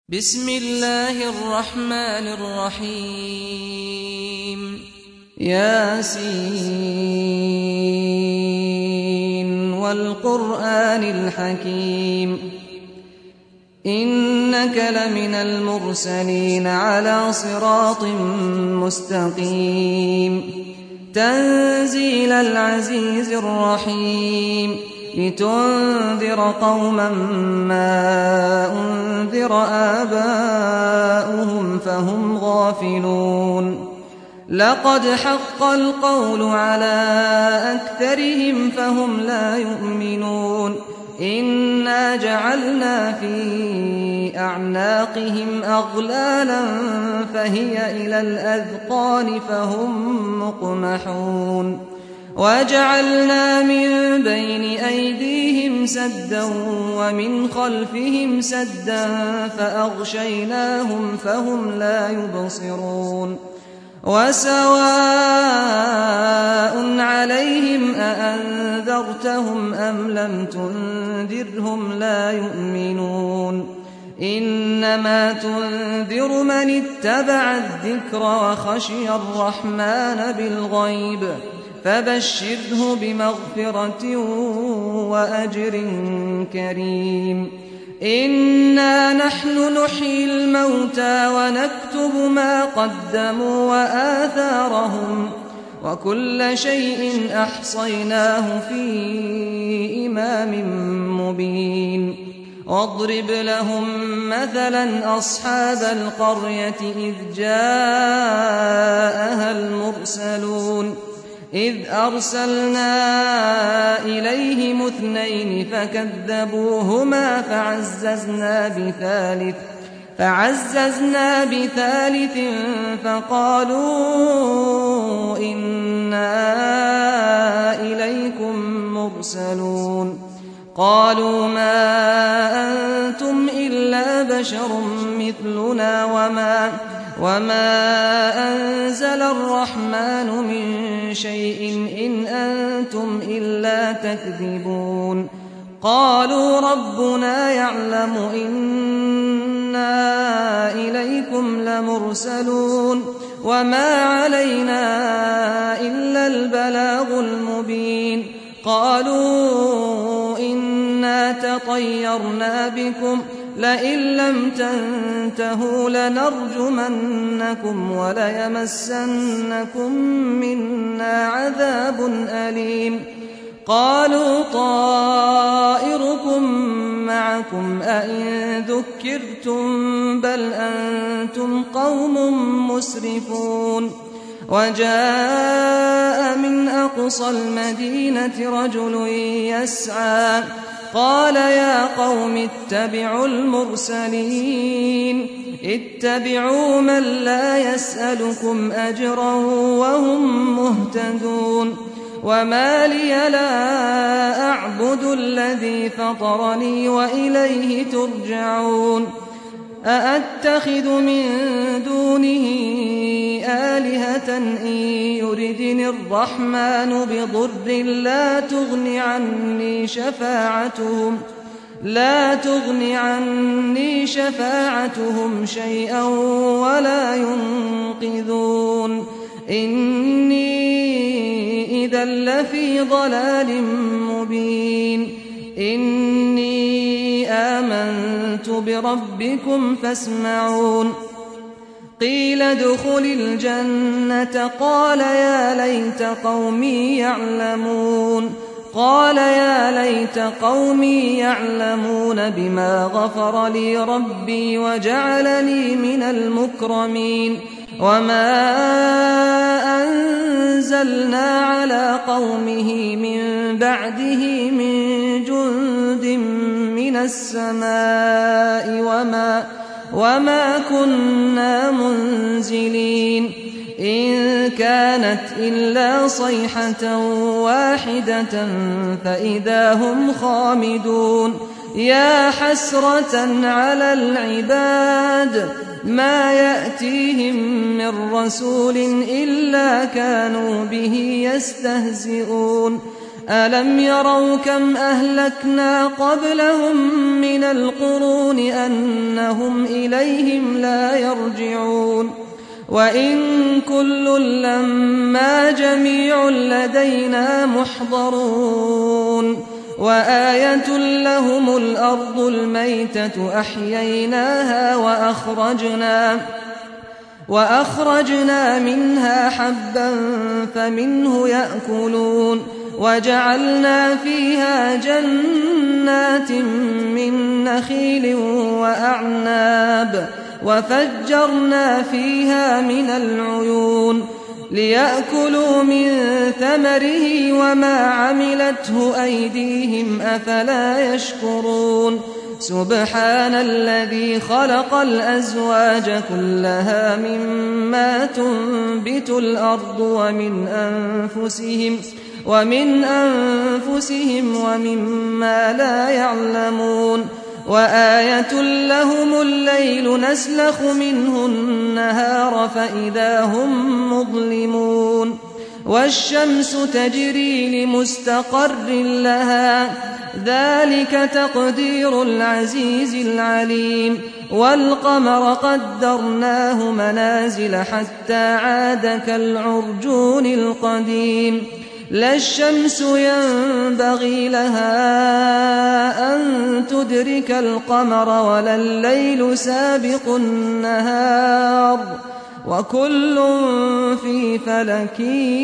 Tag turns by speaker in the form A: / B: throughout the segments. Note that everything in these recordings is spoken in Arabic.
A: بسم الله الرحمن الرحيم ياسين والقرآن الحكيم إنك لمن المرسلين على صراط مستقيم تنزيل العزيز الرحيم لتنذر قوما ما أنذر آباؤهم فهم غافلون لقد حق القول على أكثرهم فهم لا يؤمنون إنا جعلنا في أعناقهم أغلالا فهي إلى الأذقان فهم مقمحون وجعلنا من بين أيديهم سدا ومن خلفهم سدا فأغشيناهم فهم لا يبصرون وسواء عليهم أأنذرتهم أم لم تنذرهم لا يؤمنون إنما تنذر من اتبع الذكر وخشي الرحمن بالغيب فبشره بمغفرة وأجر كريم إنا نحن نحيي الموتى ونكتب ما قدموا وآثارهم وكل شيء أحصيناه في إمام مبين واضرب لهم مثلا أصحاب القرية إذ جاءها المرسلون إذ أرسلنا إليهم اثنين فكذبوهما فعززنا بثالث فقالوا إنا إليكم مرسلون قالوا ما أنتم إلا بشر مثلنا وما أنزل الرحمن من شيء إن أنتم إلا تكذبون قالوا ربنا يعلم إنا إليكم لمرسلون وما علينا إلا البلاغ المبين قالوا إنا تطيرنا بكم لئن لم تنتهوا لنرجمنكم وليمسنكم منا عذاب أليم قالوا طائركم معكم أئن ذكرتم بل أنتم قوم مسرفون وجاء من أقصى المدينة رجل يسعى قال يا قوم اتبعوا المرسلين اتبعوا من لا يسألكم أجرا وهم مهتدون وما لي لا أعبد الذي فطرني وإليه ترجعون أأتخذ من دونه آلهة إن يردني الرحمن بضر لا تغن عني شفاعتهم شيئا ولا ينقذون إني إذا لفي ضلال مبين إني آمنت بربكم فاسمعون قيل ادخل الجنة قال يا ليت قومي يعلمون بما غفر لي ربي وجعلني من المكرمين وما أنزلنا على قومه من بعده من جند من السماء وما كنا منزلين إن كانت إلا صيحة واحدة فإذا هم خامدون يا حسرة على العباد ما يأتيهم من رسول إلا كانوا به يستهزئون ألم يروا كم أهلكنا قبلهم من القرون أنهم إليهم لا يرجعون وإن كل لما جميع لدينا محضرون وآية لهم الأرض الميتة أحييناها وأخرجنا منها حبا فمنه يأكلون وجعلنا فيها جنات من نخيل وأعناب وفجرنا فيها من العيون ليأكلوا من ثمره وما عملته أيديهم أفلا يشكرون سبحان الذي خلق الأزواج كلها مما تنبت الأرض ومن أنفسهم ومما لا يعلمون وآية لهم الليل نسلخ منه النهار فإذا هم مظلمون والشمس تجري لمستقر لها ذلك تقدير العزيز العليم والقمر قدرناه منازل حتى عاد كالعرجون القديم لا الشمس ينبغي لها أن تدرك القمر ولا الليل سابق النهار وكل في فلك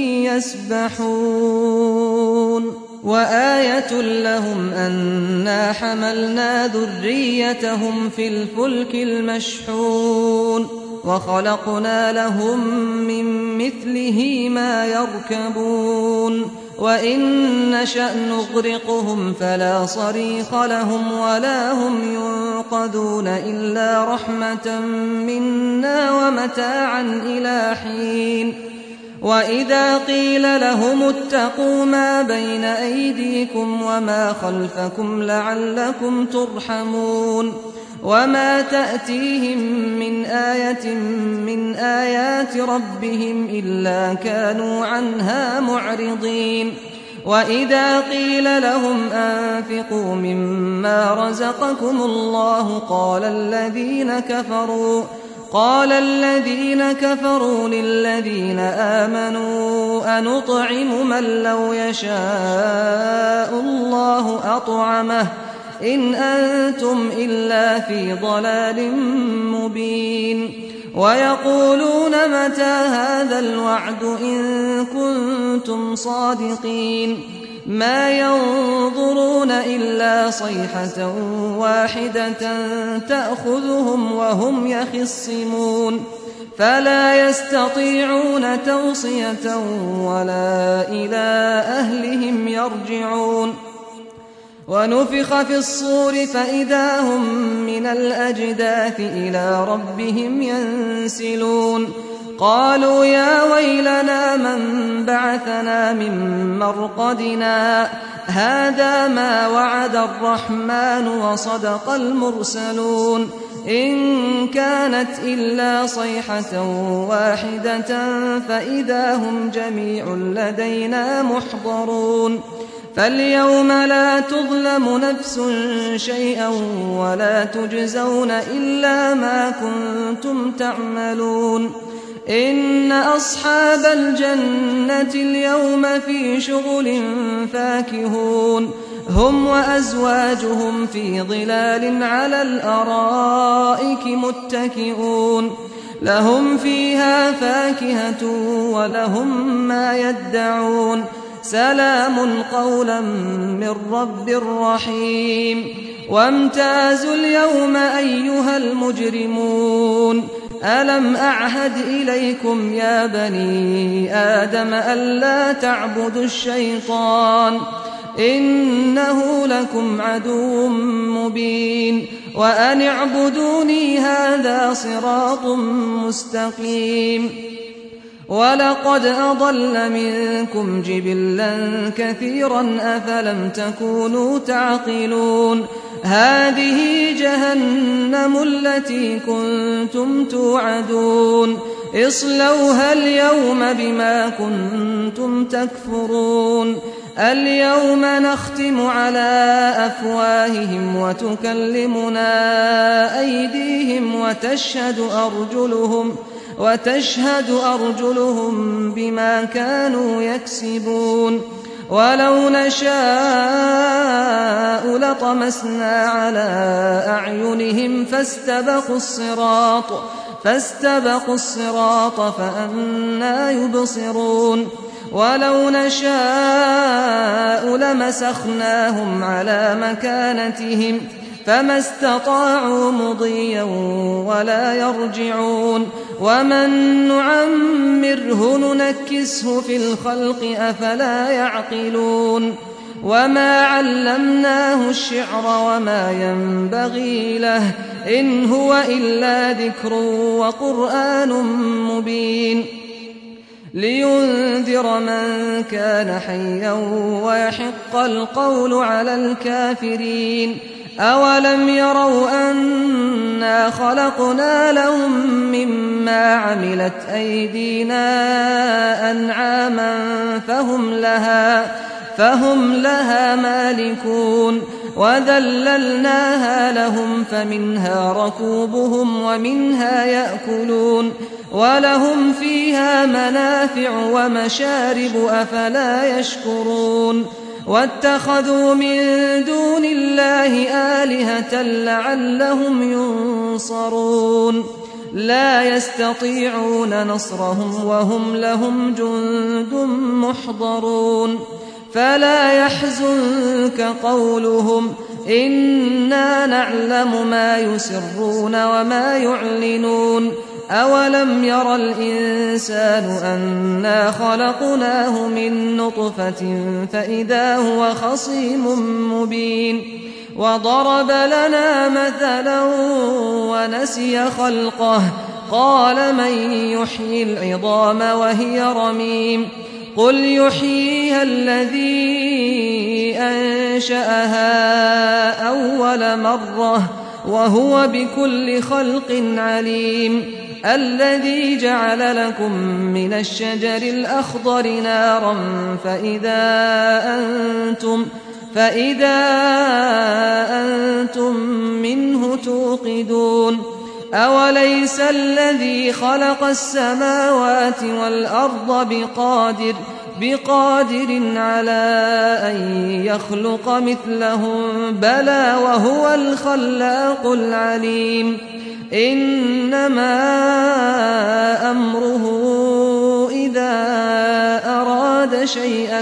A: يسبحون وآية لهم أنا حملنا ذريتهم في الفلك المشحون وخلقنا لهم من مثله ما يركبون وإن نشأ نغرقهم فلا صريخ لهم ولا هم ينقذون إلا رحمة منا ومتاعا إلى حين وإذا قيل لهم اتقوا ما بين أيديكم وما خلفكم لعلكم ترحمون وما تأتيهم من آية من آيات ربهم إلا كانوا عنها معرضين وإذا قيل لهم أنفقوا مما رزقكم الله قال الذين كفروا للذين آمنوا أنطعم من لو يشاء الله أطعمه إن أنتم إلا في ضلال مبين ويقولون متى هذا الوعد إن كنتم صادقين ما ينظرون إلا صيحة واحدة تأخذهم وهم يخصمون فلا يستطيعون توصية ولا إلى أهلهم يرجعون ونفخ في الصور فإذا هم من الأجداث إلى ربهم ينسلون قالوا يا ويلنا من بعثنا من مرقدنا هذا ما وعد الرحمن وصدق المرسلون إن كانت إلا صيحة واحدة فإذا هم جميع لدينا محضرون فاليوم لا تظلم نفس شيئا ولا تجزون إلا ما كنتم تعملون إن أصحاب الجنة اليوم في شغل فاكهون هم وأزواجهم في ظلال على الأرائك متكئون لهم فيها فاكهة ولهم ما يدعون سلام قولا من رب رحيم وامتازوا اليوم أيها المجرمون ألم أعهد إليكم يا بني آدم ألا تعبدوا الشيطان إنه لكم عدو مبين وأن اعبدوني هذا صراط مستقيم ولقد أضل منكم جبلا كثيرا أفلم تكونوا تعقلون هذه جهنم التي كنتم توعدون اصلوها اليوم بما كنتم تكفرون اليوم نختم على أفواههم وتكلمنا أيديهم وتشهد أرجلهم بما كانوا يكسبون ولو نشاء لطمسنا على أعينهم فاستبقوا الصراط فأنى يبصرون ولو نشاء لمسخناهم على مكانتهم فما استطاعوا مضيا ولا يرجعون ومن نعمره ننكسه في الخلق أفلا يعقلون وما علمناه الشعر وما ينبغي له إن هو إلا ذكر وقرآن مبين لينذر من كان حيا ويحق القول على الكافرين أولم يروا أنا خلقنا لهم مما عملت أيدينا أنعاما فهم لها مالكون وذللناها لهم فمنها ركوبهم ومنها يأكلون ولهم فيها منافع ومشارب أفلا يشكرون واتخذوا من دون الله آلهة لعلهم ينصرون لا يستطيعون نصرهم وهم لهم جند محضرون فلا يحزنك قولهم إنا نعلم ما يسرون وما يعلنون أولم ير الإنسان أنا خلقناه من نطفة فإذا هو خصيم مبين وضرب لنا مثلا ونسي خلقه قال من يحيي العظام وهي رميم قل يحييها الذي أنشأها أول مرة وهو بكل خلق عليم الذي جعل لكم من الشجر الأخضر نارا فإذا أنتم منه توقدون أوليس الذي خلق السماوات والأرض بقادر على أن يخلق مثلهم بلى وهو الخلاق العليم إنما أمره إذا أراد شيئا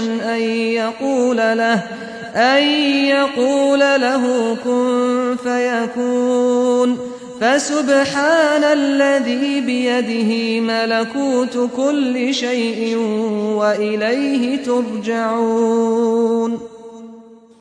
A: أن يقول له كن فيكون فسبحان الذي بيده ملكوت كل شيء وإليه ترجعون